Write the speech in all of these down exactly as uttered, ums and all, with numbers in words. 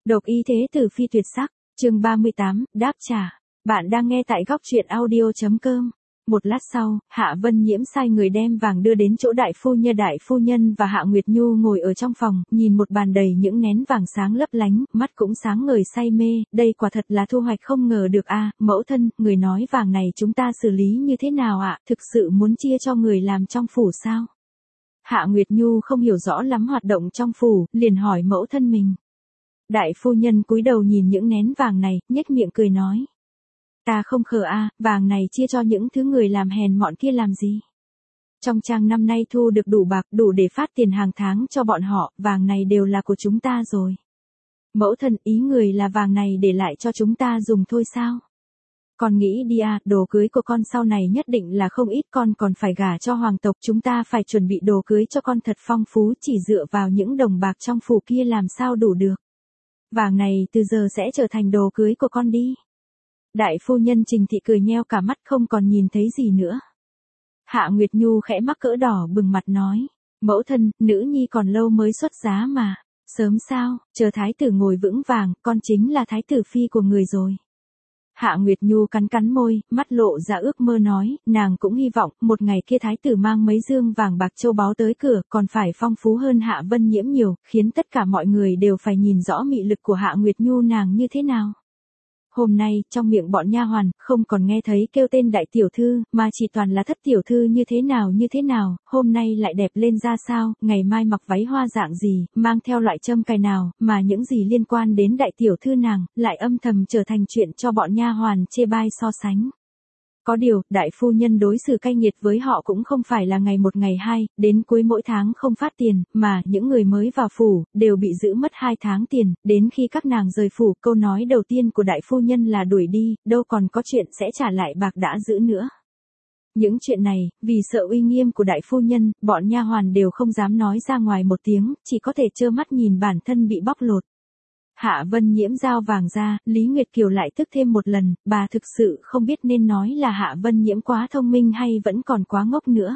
Độc ý thế tử phi tuyệt sắc, chương ba mươi tám, đáp trả. Bạn đang nghe tại góc truyện audio chấm com. Một lát sau, Hạ Vân Nhiễm sai người đem vàng đưa đến chỗ đại phu nhân. Đại phu nhân và Hạ Nguyệt Nhu ngồi ở trong phòng, nhìn một bàn đầy những nén vàng sáng lấp lánh, mắt cũng sáng ngời say mê, đây quả thật là thu hoạch không ngờ được a. Mẫu thân, người nói vàng này chúng ta xử lý như thế nào ạ, thực sự muốn chia cho người làm trong phủ sao? Hạ Nguyệt Nhu không hiểu rõ lắm hoạt động trong phủ, liền hỏi mẫu thân mình. Đại phu nhân cúi đầu nhìn những nén vàng này, nhếch miệng cười nói. Ta không khờ a, vàng này chia cho những thứ người làm hèn mọn kia làm gì? Trong trang năm nay thu được đủ bạc, đủ để phát tiền hàng tháng cho bọn họ, vàng này đều là của chúng ta rồi. Mẫu thân, ý người là vàng này để lại cho chúng ta dùng thôi sao? Con nghĩ đi à, đồ cưới của con sau này nhất định là không ít, con còn phải gả cho hoàng tộc, chúng ta phải chuẩn bị đồ cưới cho con thật phong phú, chỉ dựa vào những đồng bạc trong phủ kia làm sao đủ được. Vàng này từ giờ sẽ trở thành đồ cưới của con đi. Đại phu nhân Trình Thị cười nheo cả mắt không còn nhìn thấy gì nữa. Hạ Nguyệt Nhu khẽ mắc cỡ đỏ bừng mặt nói, mẫu thân, nữ nhi còn lâu mới xuất giá mà, sớm sao, chờ thái tử ngồi vững vàng, con chính là thái tử phi của người rồi. Hạ Nguyệt Nhu cắn cắn môi, mắt lộ ra ước mơ nói, nàng cũng hy vọng, một ngày kia thái tử mang mấy dương vàng bạc châu báu tới cửa, còn phải phong phú hơn Hạ Vân Nhiễm nhiều, khiến tất cả mọi người đều phải nhìn rõ mị lực của Hạ Nguyệt Nhu nàng như thế nào. Hôm nay, trong miệng bọn nha hoàn, không còn nghe thấy kêu tên đại tiểu thư, mà chỉ toàn là thất tiểu thư như thế nào như thế nào, hôm nay lại đẹp lên ra sao, ngày mai mặc váy hoa dạng gì, mang theo loại châm cài nào, mà những gì liên quan đến đại tiểu thư nàng, lại âm thầm trở thành chuyện cho bọn nha hoàn chê bai so sánh. Có điều, đại phu nhân đối xử cay nghiệt với họ cũng không phải là ngày một ngày hai, đến cuối mỗi tháng không phát tiền, mà những người mới vào phủ, đều bị giữ mất hai tháng tiền, đến khi các nàng rời phủ, câu nói đầu tiên của đại phu nhân là đuổi đi, đâu còn có chuyện sẽ trả lại bạc đã giữ nữa. Những chuyện này, vì sợ uy nghiêm của đại phu nhân, bọn nha hoàn đều không dám nói ra ngoài một tiếng, chỉ có thể trơ mắt nhìn bản thân bị bóc lột. Hạ Vân Nhiễm giao vàng ra, Lý Nguyệt Kiều lại tức thêm một lần, bà thực sự không biết nên nói là Hạ Vân Nhiễm quá thông minh hay vẫn còn quá ngốc nữa.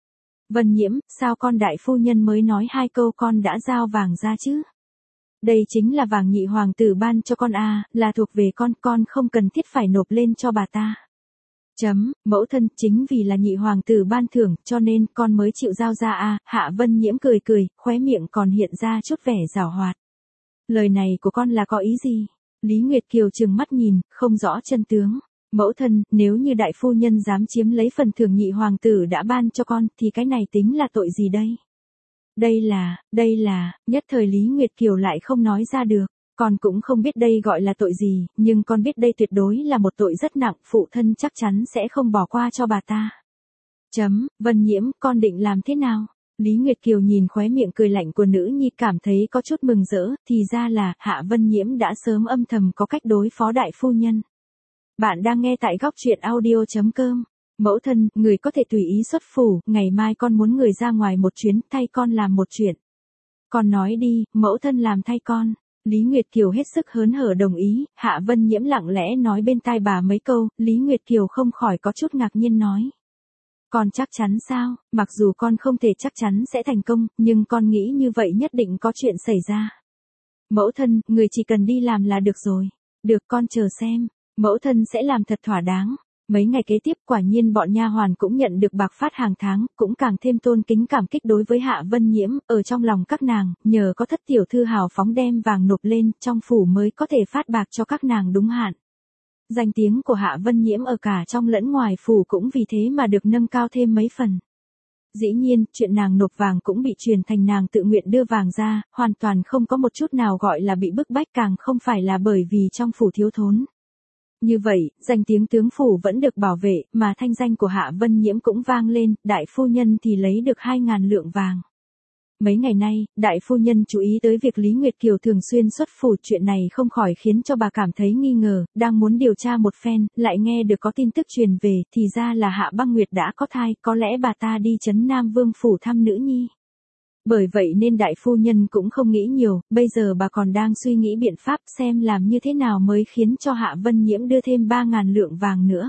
Vân Nhiễm, sao con đại phu nhân mới nói hai câu con đã giao vàng ra chứ? Đây chính là vàng nhị hoàng tử ban cho con a, là thuộc về con, con không cần thiết phải nộp lên cho bà ta. Chấm, mẫu thân, chính vì là nhị hoàng tử ban thưởng, cho nên con mới chịu giao ra a. Hạ Vân Nhiễm cười cười, khóe miệng còn hiện ra chút vẻ giảo hoạt. Lời này của con là có ý gì? Lý Nguyệt Kiều trừng mắt nhìn, không rõ chân tướng. Mẫu thân, nếu như đại phu nhân dám chiếm lấy phần thưởng nhị hoàng tử đã ban cho con, thì cái này tính là tội gì đây? Đây là, đây là, nhất thời Lý Nguyệt Kiều lại không nói ra được. Con cũng không biết đây gọi là tội gì, nhưng con biết đây tuyệt đối là một tội rất nặng, phụ thân chắc chắn sẽ không bỏ qua cho bà ta. Chấm, Vân Nhiễm, con định làm thế nào? Lý Nguyệt Kiều nhìn khóe miệng cười lạnh của nữ nhi cảm thấy có chút mừng rỡ, thì ra là Hạ Vân Nhiễm đã sớm âm thầm có cách đối phó đại phu nhân. Bạn đang nghe tại góc truyện audio chấm com. Mẫu thân, người có thể tùy ý xuất phủ, ngày mai con muốn người ra ngoài một chuyến, thay con làm một chuyện. Con nói đi, mẫu thân làm thay con. Lý Nguyệt Kiều hết sức hớn hở đồng ý, Hạ Vân Nhiễm lặng lẽ nói bên tai bà mấy câu, Lý Nguyệt Kiều không khỏi có chút ngạc nhiên nói. Con chắc chắn sao, mặc dù con không thể chắc chắn sẽ thành công, nhưng con nghĩ như vậy nhất định có chuyện xảy ra. Mẫu thân, người chỉ cần đi làm là được rồi. Được, con chờ xem, mẫu thân sẽ làm thật thỏa đáng. Mấy ngày kế tiếp quả nhiên bọn nha hoàn cũng nhận được bạc phát hàng tháng, cũng càng thêm tôn kính cảm kích đối với Hạ Vân Nhiễm, ở trong lòng các nàng, nhờ có thất tiểu thư hào phóng đem vàng nộp lên, trong phủ mới có thể phát bạc cho các nàng đúng hạn. Danh tiếng của Hạ Vân Nhiễm ở cả trong lẫn ngoài phủ cũng vì thế mà được nâng cao thêm mấy phần. Dĩ nhiên, chuyện nàng nộp vàng cũng bị truyền thành nàng tự nguyện đưa vàng ra, hoàn toàn không có một chút nào gọi là bị bức bách, càng không phải là bởi vì trong phủ thiếu thốn. Như vậy, danh tiếng tướng phủ vẫn được bảo vệ, mà thanh danh của Hạ Vân Nhiễm cũng vang lên, đại phu nhân thì lấy được hai ngàn lượng vàng. Mấy ngày nay, đại phu nhân chú ý tới việc Lý Nguyệt Kiều thường xuyên xuất phủ, chuyện này không khỏi khiến cho bà cảm thấy nghi ngờ, đang muốn điều tra một phen, lại nghe được có tin tức truyền về, thì ra là Hạ Băng Nguyệt đã có thai, có lẽ bà ta đi trấn Nam Vương phủ thăm nữ nhi. Bởi vậy nên đại phu nhân cũng không nghĩ nhiều, bây giờ bà còn đang suy nghĩ biện pháp xem làm như thế nào mới khiến cho Hạ Vân Nhiễm đưa thêm ba ngàn lượng vàng nữa.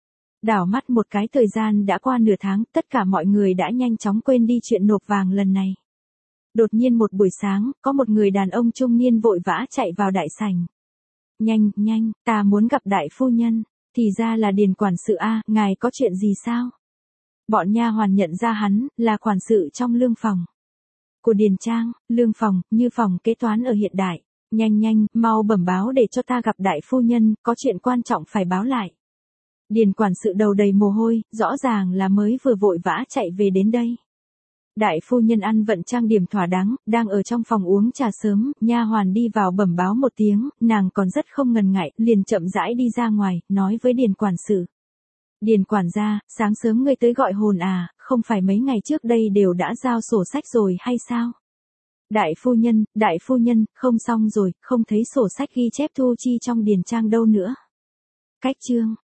Đảo mắt một cái thời gian đã qua nửa tháng, tất cả mọi người đã nhanh chóng quên đi chuyện nộp vàng lần này. Đột nhiên một buổi sáng, có một người đàn ông trung niên vội vã chạy vào đại sảnh. Nhanh, nhanh, ta muốn gặp đại phu nhân. Thì ra là Điền quản sự a, ngài có chuyện gì sao? Bọn nha hoàn nhận ra hắn, là quản sự trong lương phòng của Điền Trang, lương phòng, như phòng kế toán ở hiện đại. Nhanh nhanh, mau bẩm báo để cho ta gặp đại phu nhân, có chuyện quan trọng phải báo lại. Điền quản sự đầu đầy mồ hôi, rõ ràng là mới vừa vội vã chạy về đến đây. Đại phu nhân ăn vận trang điểm thỏa đáng, đang ở trong phòng uống trà sớm, nha hoàn đi vào bẩm báo một tiếng, nàng còn rất không ngần ngại, liền chậm rãi đi ra ngoài, nói với Điền quản sự. Điền quản gia, sáng sớm ngươi tới gọi hồn à, không phải mấy ngày trước đây đều đã giao sổ sách rồi hay sao? Đại phu nhân, đại phu nhân, không xong rồi, không thấy sổ sách ghi chép thu chi trong Điền Trang đâu nữa. Cách chương.